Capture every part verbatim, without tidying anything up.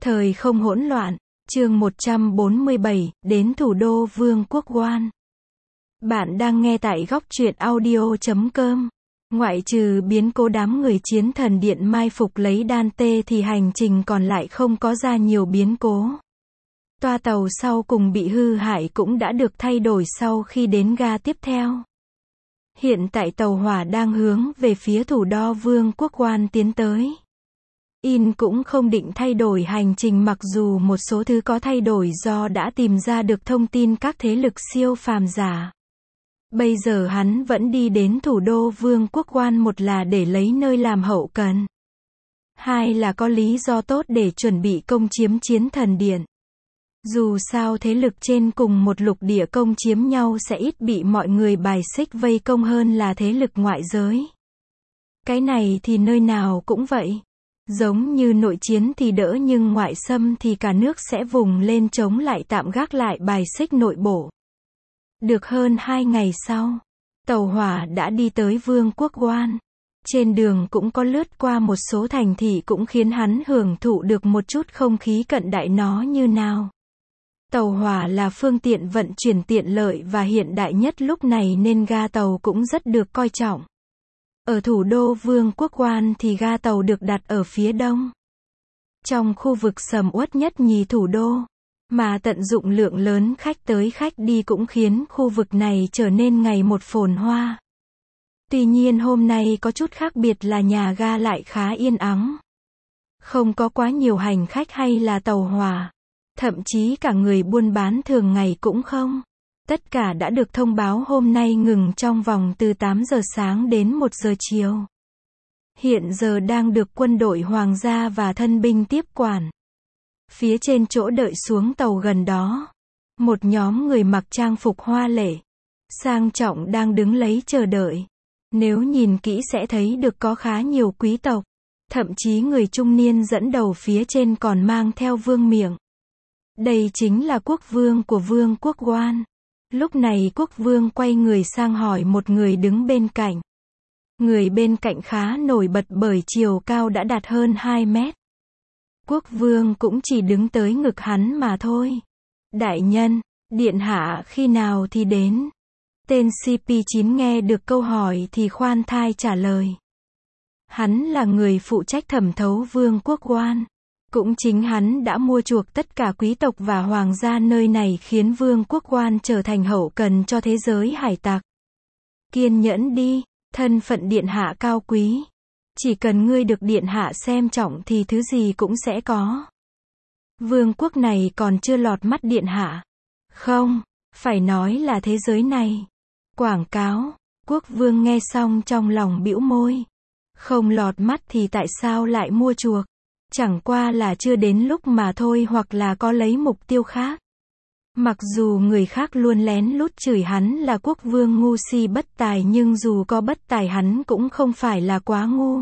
Thời không hỗn loạn, chương một trăm bốn mươi bảy, đến thủ đô Vương quốc Quan. Bạn đang nghe tại góc truyện audio chấm com. Ngoại trừ biến cố đám người chiến thần điện mai phục lấy Dante thì hành trình còn lại không có ra nhiều biến cố. Toa tàu sau cùng bị hư hại cũng đã được thay đổi sau khi đến ga tiếp theo. Hiện tại tàu hỏa đang hướng về phía thủ đô Vương quốc Quan tiến tới. In cũng không định thay đổi hành trình mặc dù một số thứ có thay đổi do đã tìm ra được thông tin các thế lực siêu phàm giả. Bây giờ hắn vẫn đi đến thủ đô Vương quốc Quan, một là để lấy nơi làm hậu cần. Hai là có lý do tốt để chuẩn bị công chiếm chiến thần điện. Dù sao thế lực trên cùng một lục địa công chiếm nhau sẽ ít bị mọi người bài xích vây công hơn là thế lực ngoại giới. Cái này thì nơi nào cũng vậy. Giống như nội chiến thì đỡ nhưng ngoại xâm thì cả nước sẽ vùng lên chống lại, tạm gác lại bài xích nội bộ. Được hơn hai ngày sau, tàu hỏa đã đi tới Vương quốc Quan. Trên đường cũng có lướt qua một số thành thị cũng khiến hắn hưởng thụ được một chút không khí cận đại nó như nào. Tàu hỏa là phương tiện vận chuyển tiện lợi và hiện đại nhất lúc này nên ga tàu cũng rất được coi trọng. Ở thủ đô Vương quốc Quan thì ga tàu được đặt ở phía đông. Trong khu vực sầm uất nhất nhì thủ đô, mà tận dụng lượng lớn khách tới khách đi cũng khiến khu vực này trở nên ngày một phồn hoa. Tuy nhiên hôm nay có chút khác biệt là nhà ga lại khá yên ắng. Không có quá nhiều hành khách hay là tàu hỏa. Thậm chí cả người buôn bán thường ngày cũng không. Tất cả đã được thông báo hôm nay ngừng trong vòng từ tám giờ sáng đến một giờ chiều. Hiện giờ đang được quân đội hoàng gia và thân binh tiếp quản. Phía trên chỗ đợi xuống tàu gần đó, một nhóm người mặc trang phục hoa lệ, sang trọng đang đứng lấy chờ đợi. Nếu nhìn kỹ sẽ thấy được có khá nhiều quý tộc, thậm chí người trung niên dẫn đầu phía trên còn mang theo vương miện. Đây chính là quốc vương của Vương quốc Quan. Lúc này quốc vương quay người sang hỏi một người đứng bên cạnh. Người bên cạnh khá nổi bật bởi chiều cao đã đạt hơn hai mét. Quốc vương cũng chỉ đứng tới ngực hắn mà thôi. Đại nhân, điện hạ khi nào thì đến? Tên xê pê chín nghe được câu hỏi thì khoan thai trả lời. Hắn là người phụ trách thẩm thấu Vương quốc Quan. Cũng chính hắn đã mua chuộc tất cả quý tộc và hoàng gia nơi này khiến Vương quốc Quan trở thành hậu cần cho thế giới hải tặc. Kiên nhẫn đi, thân phận điện hạ cao quý. Chỉ cần ngươi được điện hạ xem trọng thì thứ gì cũng sẽ có. Vương quốc này còn chưa lọt mắt điện hạ. Không, phải nói là thế giới này. Quảng cáo, quốc vương nghe xong trong lòng bĩu môi. Không lọt mắt thì tại sao lại mua chuộc? Chẳng qua là chưa đến lúc mà thôi hoặc là có lấy mục tiêu khác. Mặc dù người khác luôn lén lút chửi hắn là quốc vương ngu si bất tài nhưng dù có bất tài hắn cũng không phải là quá ngu.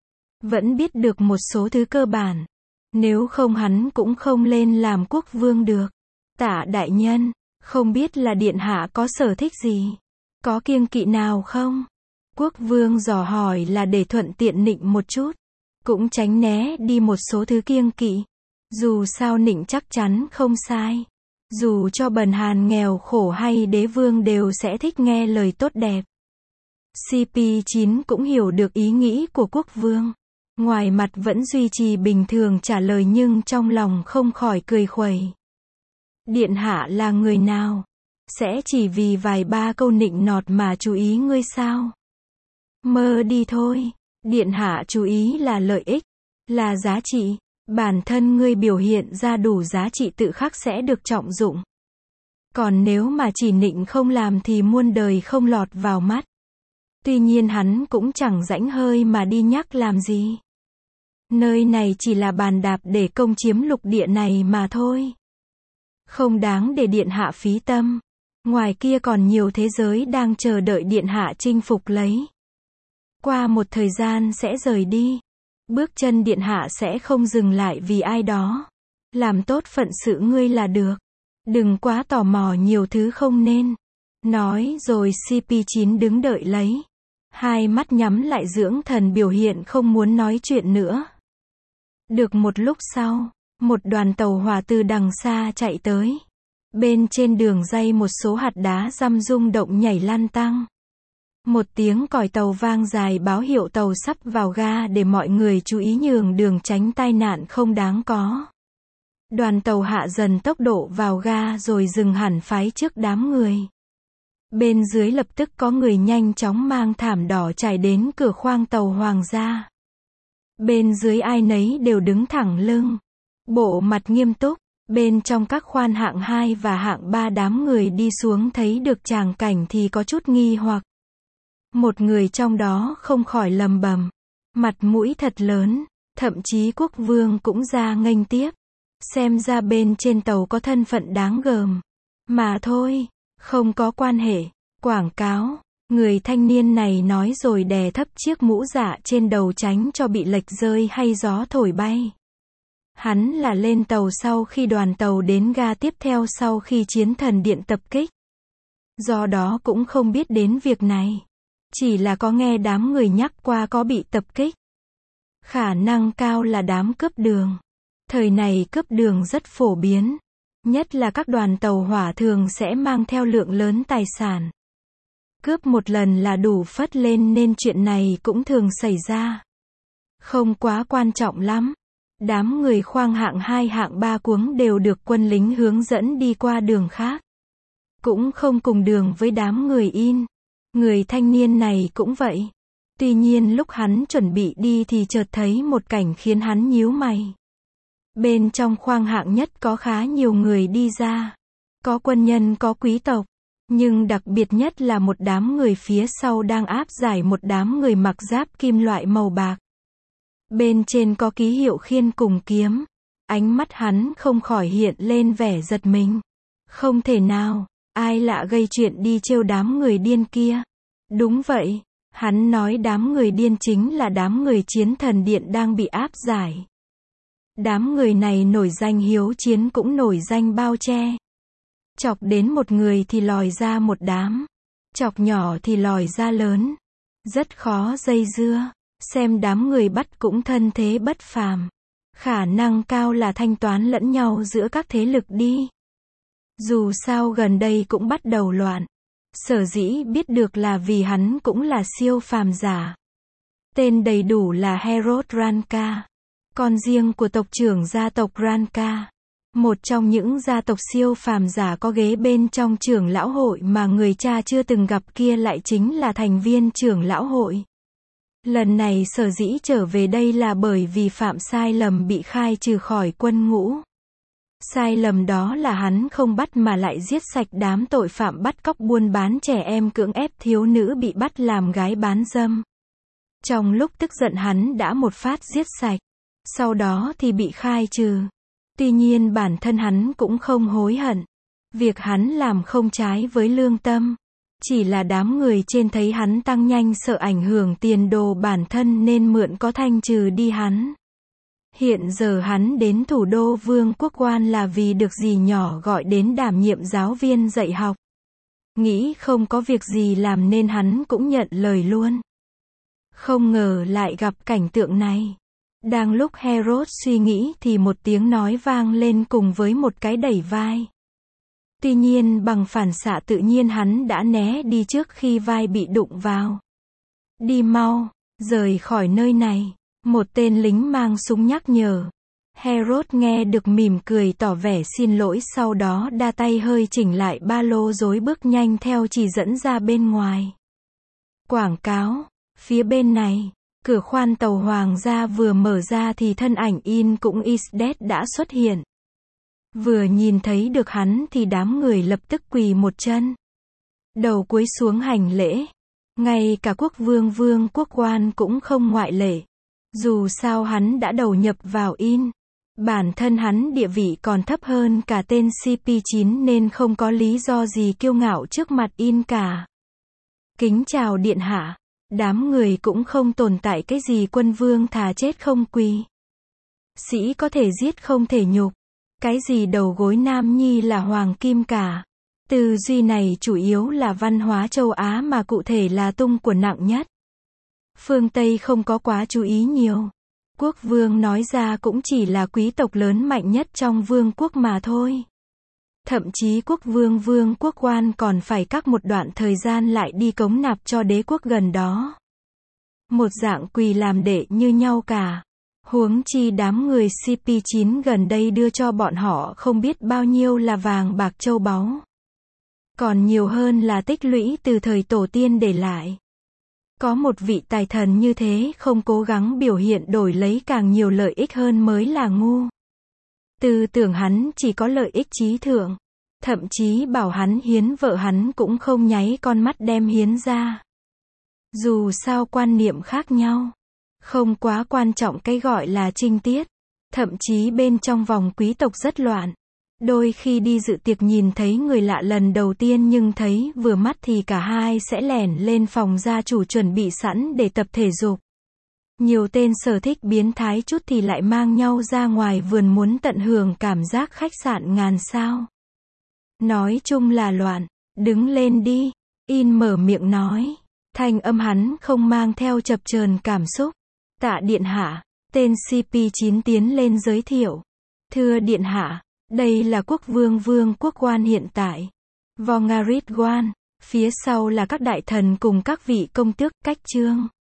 Vẫn biết được một số thứ cơ bản. Nếu không hắn cũng không lên làm quốc vương được. Tạ đại nhân, không biết là điện hạ có sở thích gì? Có kiêng kỵ nào không? Quốc vương dò hỏi là để thuận tiện nịnh một chút. Cũng tránh né đi một số thứ kiêng kỵ. Dù sao nịnh chắc chắn không sai. Dù cho bần hàn nghèo khổ hay đế vương đều sẽ thích nghe lời tốt đẹp. xê pê chín cũng hiểu được ý nghĩ của quốc vương. Ngoài mặt vẫn duy trì bình thường trả lời nhưng trong lòng không khỏi cười khuẩy. Điện hạ là người nào? Sẽ chỉ vì vài ba câu nịnh nọt mà chú ý ngươi sao? Mơ đi thôi. Điện hạ chú ý là lợi ích, là giá trị. Bản thân ngươi biểu hiện ra đủ giá trị tự khắc sẽ được trọng dụng. Còn nếu mà chỉ nịnh không làm thì muôn đời không lọt vào mắt. Tuy nhiên hắn cũng chẳng rãnh hơi mà đi nhắc làm gì. Nơi này chỉ là bàn đạp để công chiếm lục địa này mà thôi. Không đáng để điện hạ phí tâm. Ngoài kia còn nhiều thế giới đang chờ đợi điện hạ chinh phục lấy. Qua một thời gian sẽ rời đi. Bước chân điện hạ sẽ không dừng lại vì ai đó. Làm tốt phận sự ngươi là được. Đừng quá tò mò nhiều thứ không nên. Nói rồi xê pê chín đứng đợi lấy. Hai mắt nhắm lại dưỡng thần biểu hiện không muốn nói chuyện nữa. Được một lúc sau, Một đoàn tàu hỏa từ đằng xa chạy tới. Bên trên đường ray một số hạt đá răm rung động nhảy lăn tăng. Một tiếng còi tàu vang dài báo hiệu tàu sắp vào ga để mọi người chú ý nhường đường tránh tai nạn không đáng có. Đoàn tàu hạ dần tốc độ vào ga rồi dừng hẳn phái trước đám người. Bên dưới lập tức có người nhanh chóng mang thảm đỏ trải đến cửa khoang tàu hoàng gia. Bên dưới ai nấy đều đứng thẳng lưng, bộ mặt nghiêm túc. Bên trong các khoan hạng hai và hạng ba đám người đi xuống thấy được tràng cảnh thì có chút nghi hoặc. Một người trong đó không khỏi lầm bầm, mặt mũi thật lớn, thậm chí quốc vương cũng ra nghênh tiếp. Xem ra bên trên tàu có thân phận đáng gờm. Mà thôi, không có quan hệ. Quảng cáo, người thanh niên này nói rồi đè thấp chiếc mũ dạ trên đầu tránh cho bị lệch rơi hay gió thổi bay. Hắn là lên tàu sau khi đoàn tàu đến ga tiếp theo sau khi chiến thần điện tập kích. Do đó cũng không biết đến việc này. Chỉ là có nghe đám người nhắc qua có bị tập kích. Khả năng cao là đám cướp đường. Thời này cướp đường rất phổ biến. Nhất là các đoàn tàu hỏa thường sẽ mang theo lượng lớn tài sản. Cướp một lần là đủ phất lên nên chuyện này cũng thường xảy ra. Không quá quan trọng lắm. Đám người khoang hạng hai hạng ba cuống đều được quân lính hướng dẫn đi qua đường khác. Cũng không cùng đường với đám người in. Người thanh niên này cũng vậy. Tuy nhiên lúc hắn chuẩn bị đi thì chợt thấy một cảnh khiến hắn nhíu mày. Bên trong khoang hạng nhất có khá nhiều người đi ra. Có quân nhân có quý tộc. Nhưng đặc biệt nhất là một đám người phía sau đang áp giải một đám người mặc giáp kim loại màu bạc. Bên trên có ký hiệu khiên cùng kiếm. Ánh mắt hắn không khỏi hiện lên vẻ giật mình. Không thể nào, ai lạ gây chuyện đi trêu đám người điên kia. Đúng vậy, hắn nói đám người điên chính là đám người chiến thần điện đang bị áp giải. Đám người này nổi danh hiếu chiến cũng nổi danh bao che. Chọc đến một người thì lòi ra một đám. Chọc nhỏ thì lòi ra lớn. Rất khó dây dưa. Xem đám người bắt cũng thân thế bất phàm. Khả năng cao là thanh toán lẫn nhau giữa các thế lực đi. Dù sao gần đây cũng bắt đầu loạn. Sở dĩ biết được là vì hắn cũng là siêu phàm giả. Tên đầy đủ là Herod Ranka. Con riêng của tộc trưởng gia tộc Ranka. Một trong những gia tộc siêu phàm giả có ghế bên trong trưởng lão hội mà người cha chưa từng gặp kia lại chính là thành viên trưởng lão hội. Lần này sở dĩ trở về đây là bởi vì phạm sai lầm bị khai trừ khỏi quân ngũ. Sai lầm đó là hắn không bắt mà lại giết sạch đám tội phạm bắt cóc buôn bán trẻ em cưỡng ép thiếu nữ bị bắt làm gái bán dâm. Trong lúc tức giận hắn đã một phát giết sạch. Sau đó thì bị khai trừ. Tuy nhiên bản thân hắn cũng không hối hận. Việc hắn làm không trái với lương tâm. Chỉ là đám người trên thấy hắn tăng nhanh sợ ảnh hưởng tiền đồ bản thân nên mượn có thanh trừ đi hắn. Hiện giờ hắn đến thủ đô Vương quốc Quan là vì được dì nhỏ gọi đến đảm nhiệm giáo viên dạy học. Nghĩ không có việc gì làm nên hắn cũng nhận lời luôn. Không ngờ lại gặp cảnh tượng này. Đang lúc Herod suy nghĩ thì một tiếng nói vang lên cùng với một cái đẩy vai. Tuy nhiên bằng phản xạ tự nhiên hắn đã né đi trước khi vai bị đụng vào. Đi mau, rời khỏi nơi này. Một tên lính mang súng nhắc nhở. Herod nghe được mỉm cười tỏ vẻ xin lỗi sau đó đa tay hơi chỉnh lại ba lô rối bước nhanh theo chỉ dẫn ra bên ngoài. Quảng cáo, phía bên này. Cửa khoan tàu hoàng gia vừa mở ra thì thân ảnh in cũng Isdet đã xuất hiện. Vừa nhìn thấy được hắn thì đám người lập tức quỳ một chân. Đầu cúi xuống hành lễ. Ngay cả quốc vương Vương quốc Quan cũng không ngoại lệ. Dù sao hắn đã đầu nhập vào in. Bản thân hắn địa vị còn thấp hơn cả tên xê pê chín nên không có lý do gì kiêu ngạo trước mặt in cả. Kính chào điện hạ. Đám người cũng không tồn tại cái gì quân vương thà chết không quỳ. Sĩ có thể giết không thể nhục. Cái gì đầu gối nam nhi là hoàng kim cả. Tư duy này chủ yếu là văn hóa châu Á mà cụ thể là tung của nặng nhất. Phương Tây không có quá chú ý nhiều. Quốc vương nói ra cũng chỉ là quý tộc lớn mạnh nhất trong vương quốc mà thôi. Thậm chí quốc vương vương quốc quan còn phải cắt một đoạn thời gian lại đi cống nạp cho đế quốc gần đó. Một dạng quỳ làm đệ như nhau cả. Huống chi đám người xê pê chín gần đây đưa cho bọn họ không biết bao nhiêu là vàng bạc châu báu. Còn nhiều hơn là tích lũy từ thời tổ tiên để lại. Có một vị tài thần như thế không cố gắng biểu hiện đổi lấy càng nhiều lợi ích hơn mới là ngu. Tư tưởng hắn chỉ có lợi ích trí thượng. Thậm chí bảo hắn hiến vợ hắn cũng không nháy con mắt đem hiến ra. Dù sao quan niệm khác nhau. Không quá quan trọng cái gọi là trinh tiết. Thậm chí bên trong vòng quý tộc rất loạn. Đôi khi đi dự tiệc nhìn thấy người lạ lần đầu tiên nhưng thấy vừa mắt thì cả hai sẽ lẻn lên phòng gia chủ chuẩn bị sẵn để tập thể dục. Nhiều tên sở thích biến thái chút thì lại mang nhau ra ngoài vườn muốn tận hưởng cảm giác khách sạn ngàn sao. Nói chung là loạn. Đứng lên đi. In mở miệng nói. Thanh âm hắn không mang theo chập chờn cảm xúc. Tạ điện hạ. Tên xê pê chín tiến lên giới thiệu. Thưa điện hạ. Đây là quốc vương vương quốc quan hiện tại. Vongarit Quan. Phía sau là các đại thần cùng các vị công tước, cách chương.